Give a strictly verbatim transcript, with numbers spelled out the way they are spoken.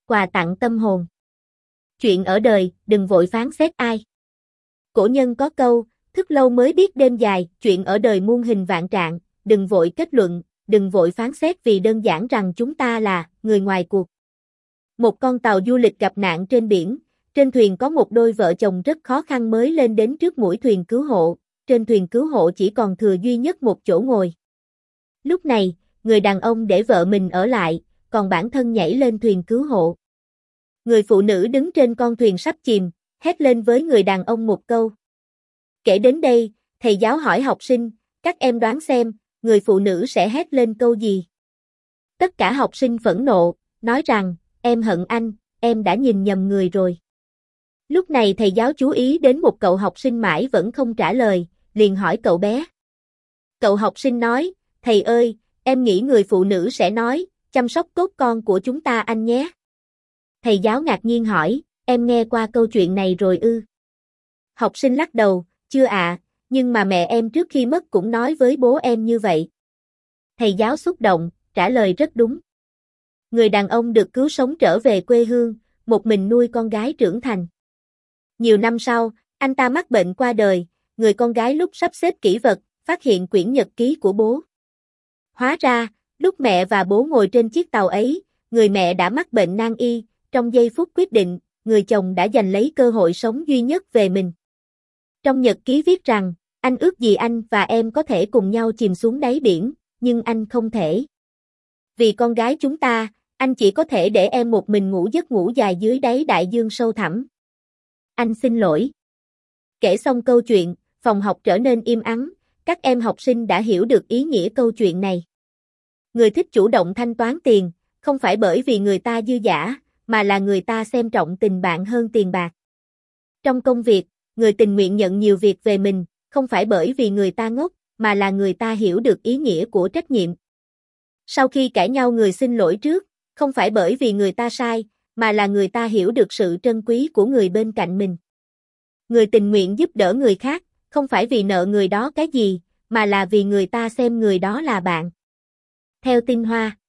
quà tặng tâm hồn. Chuyện ở đời, đừng vội phán xét ai. Cổ nhân có câu, thức lâu mới biết đêm dài, chuyện ở đời muôn hình vạn trạng, đừng vội kết luận, đừng vội phán xét vì đơn giản rằng chúng ta là người ngoài cuộc. Một con tàu du lịch gặp nạn trên biển, trên thuyền có một đôi vợ chồng rất khó khăn mới lên đến trước mũi thuyền cứu hộ, trên thuyền cứu hộ chỉ còn thừa duy nhất một chỗ ngồi. Lúc này, người đàn ông để vợ mình ở lại, còn bản thân nhảy lên thuyền cứu hộ. Người phụ nữ đứng trên con thuyền sắp chìm, hét lên với người đàn ông một câu. Kể đến đây, thầy giáo hỏi học sinh, các em đoán xem, người phụ nữ sẽ hét lên câu gì? Tất cả học sinh phẫn nộ, nói rằng, em hận anh, em đã nhìn nhầm người rồi. Lúc này thầy giáo chú ý đến một cậu học sinh mãi vẫn không trả lời, liền hỏi cậu bé. Cậu học sinh nói, thầy ơi, em nghĩ người phụ nữ sẽ nói, chăm sóc tốt con của chúng ta anh nhé. Thầy giáo ngạc nhiên hỏi, em nghe qua câu chuyện này rồi ư? Học sinh lắc đầu, chưa ạ, à, nhưng mà mẹ em trước khi mất cũng nói với bố em như vậy. Thầy giáo xúc động, trả lời rất đúng. Người đàn ông được cứu sống trở về quê hương, một mình nuôi con gái trưởng thành. Nhiều năm sau, anh ta mắc bệnh qua đời, người con gái lúc sắp xếp kỷ vật, phát hiện quyển nhật ký của bố. Hóa ra, lúc mẹ và bố ngồi trên chiếc tàu ấy, người mẹ đã mắc bệnh nan y, trong giây phút quyết định, người chồng đã giành lấy cơ hội sống duy nhất về mình. Trong nhật ký viết rằng, anh ước gì anh và em có thể cùng nhau chìm xuống đáy biển, nhưng anh không thể. Vì con gái chúng ta, anh chỉ có thể để em một mình ngủ giấc ngủ dài dưới đáy đại dương sâu thẳm. Anh xin lỗi. Kể xong câu chuyện, phòng học trở nên im ắng, các em học sinh đã hiểu được ý nghĩa câu chuyện này. Người thích chủ động thanh toán tiền, không phải bởi vì người ta dư dả, mà là người ta xem trọng tình bạn hơn tiền bạc. Trong công việc, người tình nguyện nhận nhiều việc về mình, không phải bởi vì người ta ngốc, mà là người ta hiểu được ý nghĩa của trách nhiệm. Sau khi cãi nhau người xin lỗi trước, không phải bởi vì người ta sai, mà là người ta hiểu được sự trân quý của người bên cạnh mình. Người tình nguyện giúp đỡ người khác, không phải vì nợ người đó cái gì, mà là vì người ta xem người đó là bạn. Theo tinh hoa.